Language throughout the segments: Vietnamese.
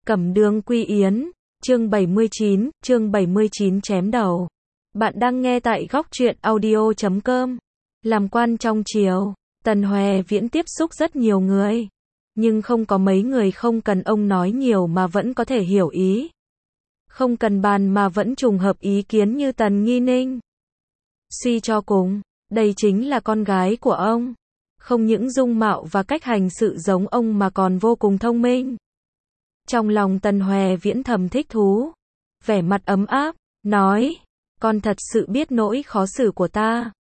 Cẩm Đường Quy Yến, chương 79 chém đầu. Bạn đang nghe tại góc truyện audio.com. Làm quan trong triều, Tần Hoè Viễn tiếp xúc rất nhiều người, nhưng không có mấy người không cần ông nói nhiều mà vẫn có thể hiểu ý. Không cần bàn mà vẫn trùng hợp ý kiến như Tần Nghi Ninh. Suy cho cùng, đây chính là con gái của ông. Không những dung mạo và cách hành sự giống ông mà còn vô cùng thông minh. Trong lòng Tần Hoè Viễn thầm thích thú, vẻ mặt ấm áp, nói, con thật sự biết nỗi khó xử của ta.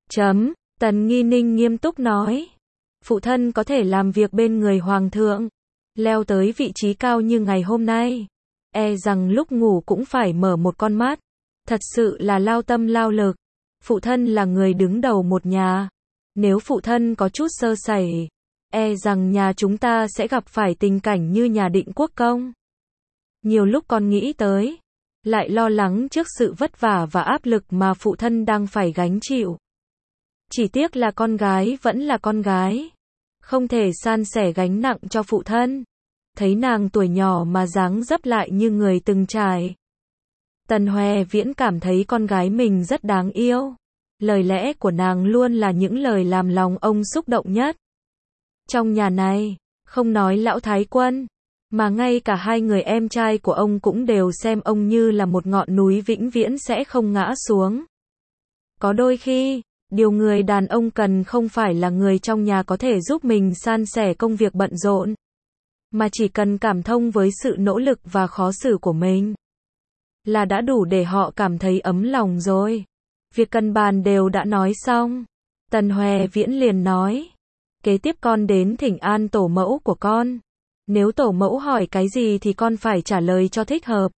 Tần Nghi Ninh nghiêm túc nói, phụ thân có thể làm việc bên người hoàng thượng, leo tới vị trí cao như ngày hôm nay, e rằng lúc ngủ cũng phải mở một con mắt, thật sự là lao tâm lao lực. Phụ thân là người đứng đầu một nhà, nếu phụ thân có chút sơ sẩy, e rằng nhà chúng ta sẽ gặp phải tình cảnh như nhà Định Quốc công. Nhiều lúc con nghĩ tới, lại lo lắng trước sự vất vả và áp lực mà phụ thân đang phải gánh chịu. Chỉ tiếc là con gái vẫn là con gái, không thể san sẻ gánh nặng cho phụ thân. Thấy nàng tuổi nhỏ mà dáng dấp lại như người từng trải. Tần Hoè Viễn cảm thấy con gái mình rất đáng yêu. Lời lẽ của nàng luôn là những lời làm lòng ông xúc động nhất. Trong nhà này, không nói lão thái quân, mà ngay cả hai người em trai của ông cũng đều xem ông như là một ngọn núi vĩnh viễn sẽ không ngã xuống. Có đôi khi, điều người đàn ông cần không phải là người trong nhà có thể giúp mình san sẻ công việc bận rộn, mà chỉ cần cảm thông với sự nỗ lực và khó xử của mình, là đã đủ để họ cảm thấy ấm lòng rồi. Việc cần bàn đều đã nói xong. Tần Hoè Viễn liền nói, kế tiếp con đến thỉnh an tổ mẫu của con. Nếu tổ mẫu hỏi cái gì thì con phải trả lời cho thích hợp.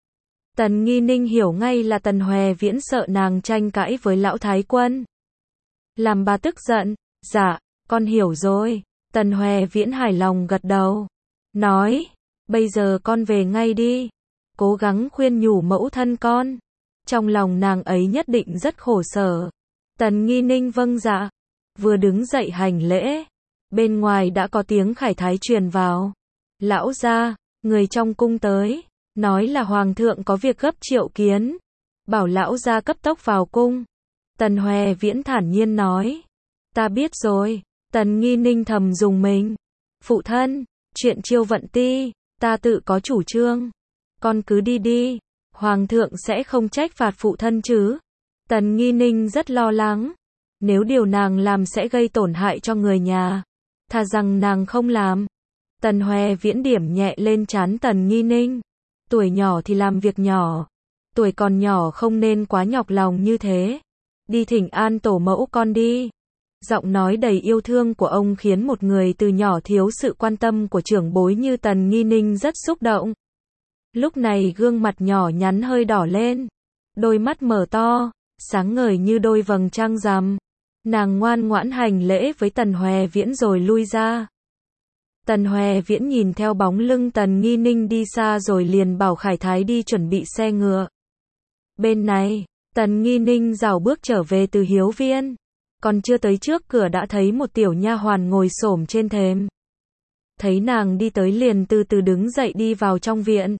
Tần Nghi Ninh hiểu ngay là Tần Hoè Viễn sợ nàng tranh cãi với lão thái quân, làm bà tức giận. Dạ, con hiểu rồi. Tần Hoè Viễn hài lòng gật đầu, nói, bây giờ con về ngay đi, cố gắng khuyên nhủ mẫu thân con. Trong lòng nàng ấy nhất định rất khổ sở. Tần Nghi Ninh vâng dạ, vừa đứng dậy hành lễ, bên ngoài đã có tiếng khải thái truyền vào. Lão gia, người trong cung tới, nói là hoàng thượng có việc gấp triệu kiến, bảo lão gia cấp tốc vào cung. Tần Hoè Viễn thản nhiên nói, ta biết rồi. Tần Nghi Ninh thầm dùng mình, phụ thân, chuyện Chiêu Vận Ti, ta tự có chủ trương, con cứ đi đi, hoàng thượng sẽ không trách phạt phụ thân chứ. Tần Nghi Ninh rất lo lắng, nếu điều nàng làm sẽ gây tổn hại cho người nhà, thà rằng nàng không làm. Tần Hoè Viễn điểm nhẹ lên trán Tần Nghi Ninh, tuổi nhỏ thì làm việc nhỏ, tuổi còn nhỏ không nên quá nhọc lòng như thế. Đi thỉnh an tổ mẫu con đi. Giọng nói đầy yêu thương của ông khiến một người từ nhỏ thiếu sự quan tâm của trưởng bối như Tần Nghi Ninh rất xúc động. Lúc này gương mặt nhỏ nhắn hơi đỏ lên, đôi mắt mở to, sáng ngời như đôi vầng trăng rằm. Nàng ngoan ngoãn hành lễ với Tần Hoè Viễn rồi lui ra. Tần Hoè Viễn nhìn theo bóng lưng Tần Nghi Ninh đi xa rồi liền bảo Khải Thái đi chuẩn bị xe ngựa. Bên này, Tần Nghi Ninh rảo bước trở về từ Hiếu Viên, còn chưa tới trước cửa đã thấy một tiểu nha hoàn ngồi xổm trên thềm. Thấy nàng đi tới liền từ từ đứng dậy đi vào trong viện.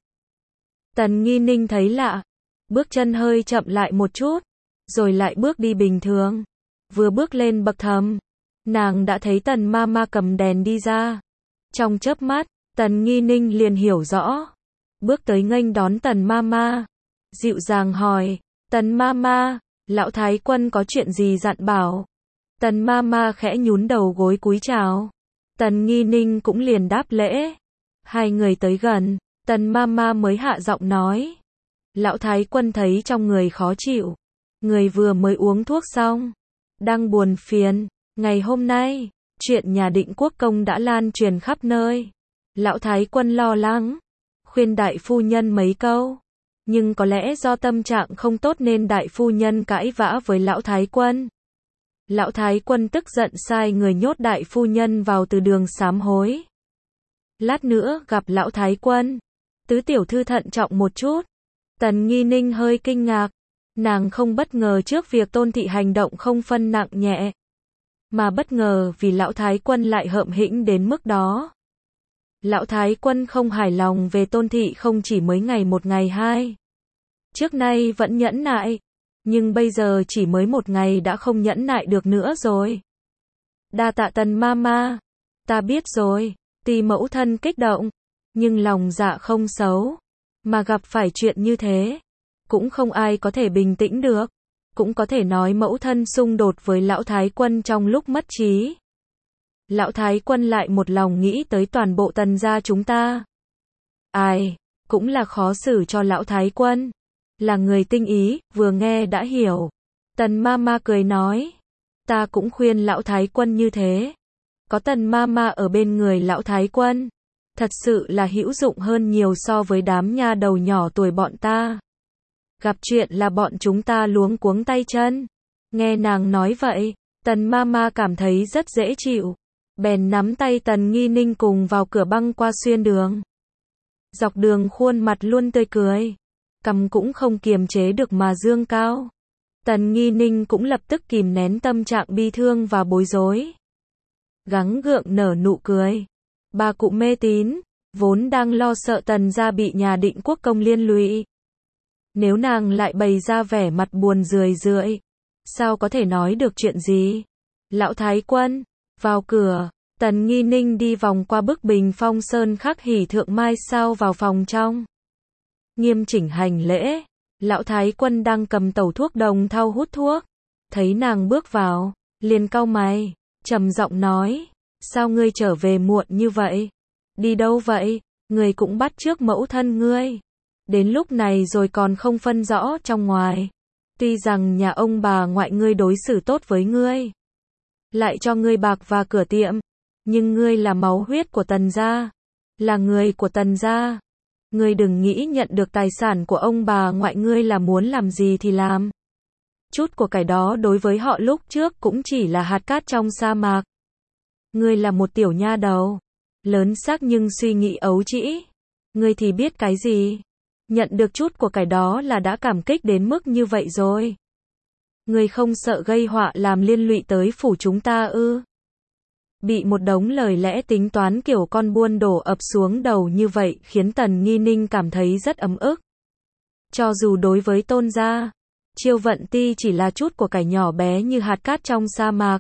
Tần Nghi Ninh thấy lạ, bước chân hơi chậm lại một chút, rồi lại bước đi bình thường. Vừa bước lên bậc thềm, nàng đã thấy Tần Mama cầm đèn đi ra. Trong chớp mắt, Tần Nghi Ninh liền hiểu rõ, bước tới nghênh đón Tần Mama, dịu dàng hỏi, Tần Mama, lão thái quân có chuyện gì dặn bảo? Tần Mama khẽ nhún đầu gối cúi chào. Tần Nghi Ninh cũng liền đáp lễ. Hai người tới gần, Tần Mama mới hạ giọng nói, lão thái quân thấy trong người khó chịu, người vừa mới uống thuốc xong, đang buồn phiền. Ngày hôm nay, chuyện nhà Định Quốc công đã lan truyền khắp nơi. Lão thái quân lo lắng, khuyên đại phu nhân mấy câu, nhưng có lẽ do tâm trạng không tốt nên đại phu nhân cãi vã với lão thái quân. Lão thái quân tức giận sai người nhốt đại phu nhân vào từ đường sám hối. Lát nữa gặp lão thái quân, tứ tiểu thư thận trọng một chút. Tần Nghi Ninh hơi kinh ngạc, nàng không bất ngờ trước việc Tôn thị hành động không phân nặng nhẹ, mà bất ngờ vì lão thái quân lại hợm hĩnh đến mức đó. Lão Thái Quân không hài lòng về Tôn Thị không chỉ mới ngày một ngày hai. Trước nay vẫn nhẫn nại, nhưng bây giờ chỉ mới một ngày đã không nhẫn nại được nữa rồi. Đa tạ Tần Mama, ta biết rồi. Tuy mẫu thân kích động, nhưng lòng dạ không xấu, mà gặp phải chuyện như thế, cũng không ai có thể bình tĩnh được. Cũng có thể nói mẫu thân xung đột với Lão Thái Quân trong lúc mất trí. Lão Thái Quân lại một lòng nghĩ tới toàn bộ Tần gia chúng ta. Ai, cũng là khó xử cho Lão Thái Quân. Là người tinh ý, vừa nghe đã hiểu. Tần Mama cười nói, ta cũng khuyên Lão Thái Quân như thế. Có Tần Mama ở bên người Lão Thái Quân, thật sự là hữu dụng hơn nhiều so với đám nha đầu nhỏ tuổi bọn ta. Gặp chuyện là bọn chúng ta luống cuống tay chân. Nghe nàng nói vậy, Tần Mama cảm thấy rất dễ chịu. Bèn nắm tay Tần Nghi Ninh cùng vào cửa băng qua xuyên đường. Dọc đường khuôn mặt luôn tươi cười, cằm cũng không kiềm chế được mà dương cao. Tần Nghi Ninh cũng lập tức kìm nén tâm trạng bi thương và bối rối. Gắng gượng nở nụ cười. Bà cụ mê tín, vốn đang lo sợ Tần gia bị nhà Định Quốc công liên lụy. Nếu nàng lại bày ra vẻ mặt buồn rười rượi, sao có thể nói được chuyện gì? Lão Thái Quân, vào cửa, Tần Nghi Ninh đi vòng qua bức bình phong sơn khắc hỉ thượng mai sao vào phòng trong. Nghiêm chỉnh hành lễ, Lão Thái Quân đang cầm tẩu thuốc đồng thau hút thuốc. Thấy nàng bước vào, liền cau mày, trầm giọng nói, sao ngươi trở về muộn như vậy? Đi đâu vậy? Ngươi cũng bắt chước mẫu thân ngươi. Đến lúc này rồi còn không phân rõ trong ngoài. Tuy rằng nhà ông bà ngoại ngươi đối xử tốt với ngươi, lại cho ngươi bạc và cửa tiệm, nhưng ngươi là máu huyết của Tần gia, là người của Tần gia. Ngươi đừng nghĩ nhận được tài sản của ông bà ngoại ngươi là muốn làm gì thì làm. Chút của cải đó đối với họ lúc trước cũng chỉ là hạt cát trong sa mạc. Ngươi là một tiểu nha đầu, lớn xác nhưng suy nghĩ ấu trĩ. Ngươi thì biết cái gì? Nhận được chút của cải đó là đã cảm kích đến mức như vậy rồi. Ngươi không sợ gây họa làm liên lụy tới phủ chúng ta ư? Bị một đống lời lẽ tính toán kiểu con buôn đổ ập xuống đầu như vậy khiến Tần Nghi Ninh cảm thấy rất ấm ức. Cho dù đối với Tôn gia, Chiêu Vận Ti chỉ là chút của cải nhỏ bé như hạt cát trong sa mạc.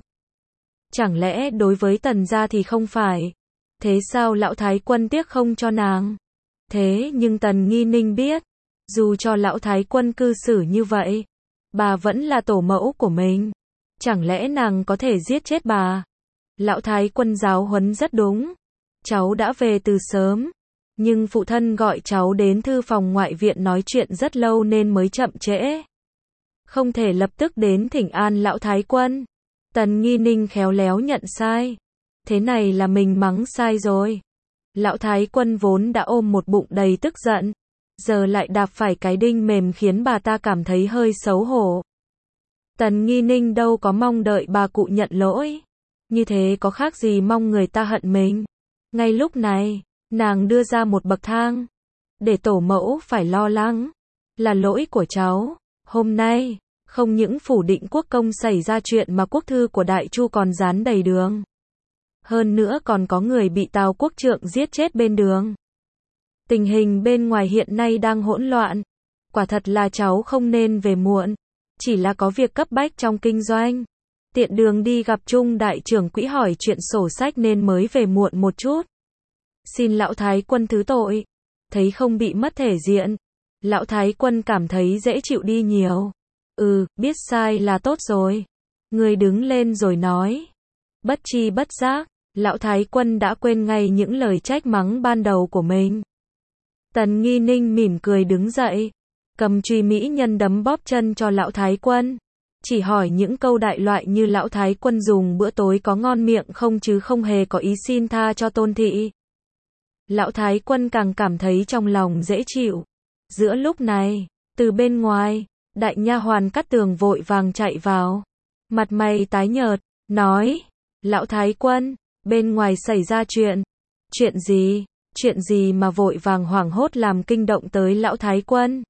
Chẳng lẽ đối với Tần gia thì không phải? Thế sao Lão Thái Quân tiếc không cho nàng? Thế nhưng Tần Nghi Ninh biết, dù cho Lão Thái Quân cư xử như vậy, bà vẫn là tổ mẫu của mình. Chẳng lẽ nàng có thể giết chết bà? Lão Thái Quân giáo huấn rất đúng. Cháu đã về từ sớm, nhưng phụ thân gọi cháu đến thư phòng ngoại viện nói chuyện rất lâu nên mới chậm trễ. Không thể lập tức đến thỉnh an Lão Thái Quân. Tần Nghi Ninh khéo léo nhận sai. Thế này là mình mắng sai rồi. Lão Thái Quân vốn đã ôm một bụng đầy tức giận, giờ lại đạp phải cái đinh mềm khiến bà ta cảm thấy hơi xấu hổ. Tần Nghi Ninh đâu có mong đợi bà cụ nhận lỗi. Như thế có khác gì mong người ta hận mình. Ngay lúc này, nàng đưa ra một bậc thang, để tổ mẫu phải lo lắng. Là lỗi của cháu. Hôm nay, không những phủ Định Quốc công xảy ra chuyện mà quốc thư của Đại Chu còn dán đầy đường. Hơn nữa còn có người bị Tào Quốc Trượng giết chết bên đường. Tình hình bên ngoài hiện nay đang hỗn loạn. Quả thật là cháu không nên về muộn. Chỉ là có việc cấp bách trong kinh doanh. Tiện đường đi gặp Trung đại trưởng quỹ hỏi chuyện sổ sách nên mới về muộn một chút. Xin Lão Thái Quân thứ tội. Thấy không bị mất thể diện, Lão Thái Quân cảm thấy dễ chịu đi nhiều. Biết sai là tốt rồi. Người đứng lên rồi nói. Bất tri bất giác, Lão Thái Quân đã quên ngay những lời trách mắng ban đầu của mình. Tần Nghi Ninh mỉm cười đứng dậy, cầm chùy mỹ nhân đấm bóp chân cho Lão Thái Quân. Chỉ hỏi những câu đại loại như Lão Thái Quân dùng bữa tối có ngon miệng không chứ không hề có ý xin tha cho Tôn thị. Lão Thái Quân càng cảm thấy trong lòng dễ chịu. Giữa lúc này, từ bên ngoài, đại nha hoàn Cát Tường vội vàng chạy vào. Mặt mày tái nhợt, nói, Lão Thái Quân, bên ngoài xảy ra chuyện. Chuyện gì? Chuyện gì mà vội vàng hoảng hốt làm kinh động tới Lão Thái Quân?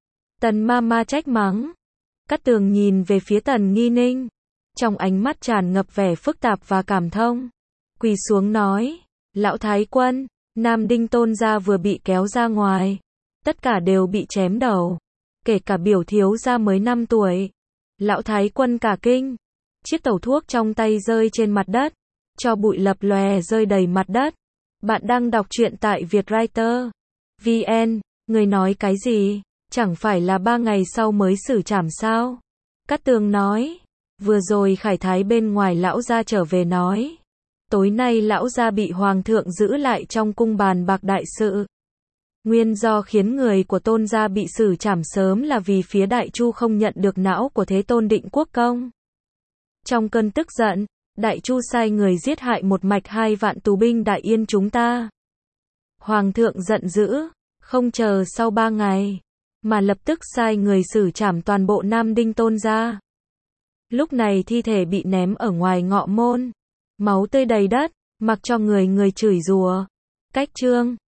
Tần Mama trách mắng. Cát Tường nhìn về phía Tần Nghi Ninh, trong ánh mắt tràn ngập vẻ phức tạp và cảm thông. Quỳ xuống nói, Lão Thái Quân, Nam Đinh Tôn gia vừa bị kéo ra ngoài. Tất cả đều bị chém đầu. Kể cả biểu thiếu gia mới 5 tuổi. Lão Thái Quân cả kinh. Chiếc tẩu thuốc trong tay rơi trên mặt đất. Tro bụi lập lòe rơi đầy mặt đất. Bạn đang đọc truyện tại Vietwriter VN. Người nói cái gì? Chẳng phải là 3 ngày sau mới xử trảm sao? Cát Tường nói. Vừa rồi Khải Thái bên ngoài lão gia trở về nói. Tối nay lão gia bị hoàng thượng giữ lại trong cung bàn bạc đại sự. Nguyên do khiến người của Tôn gia bị xử trảm sớm là vì phía Đại Chu không nhận được não của Thế Tôn Định Quốc Công. Trong cơn tức giận, Đại Chu sai người giết hại một mạch 2 vạn tù binh Đại Yên chúng ta. Hoàng thượng giận dữ, không chờ sau 3 ngày, mà lập tức sai người xử trảm toàn bộ Nam Đinh Tôn gia. Lúc này thi thể bị ném ở ngoài ngọ môn, máu tươi đầy đất, mặc cho người người chửi rủa. Cách chương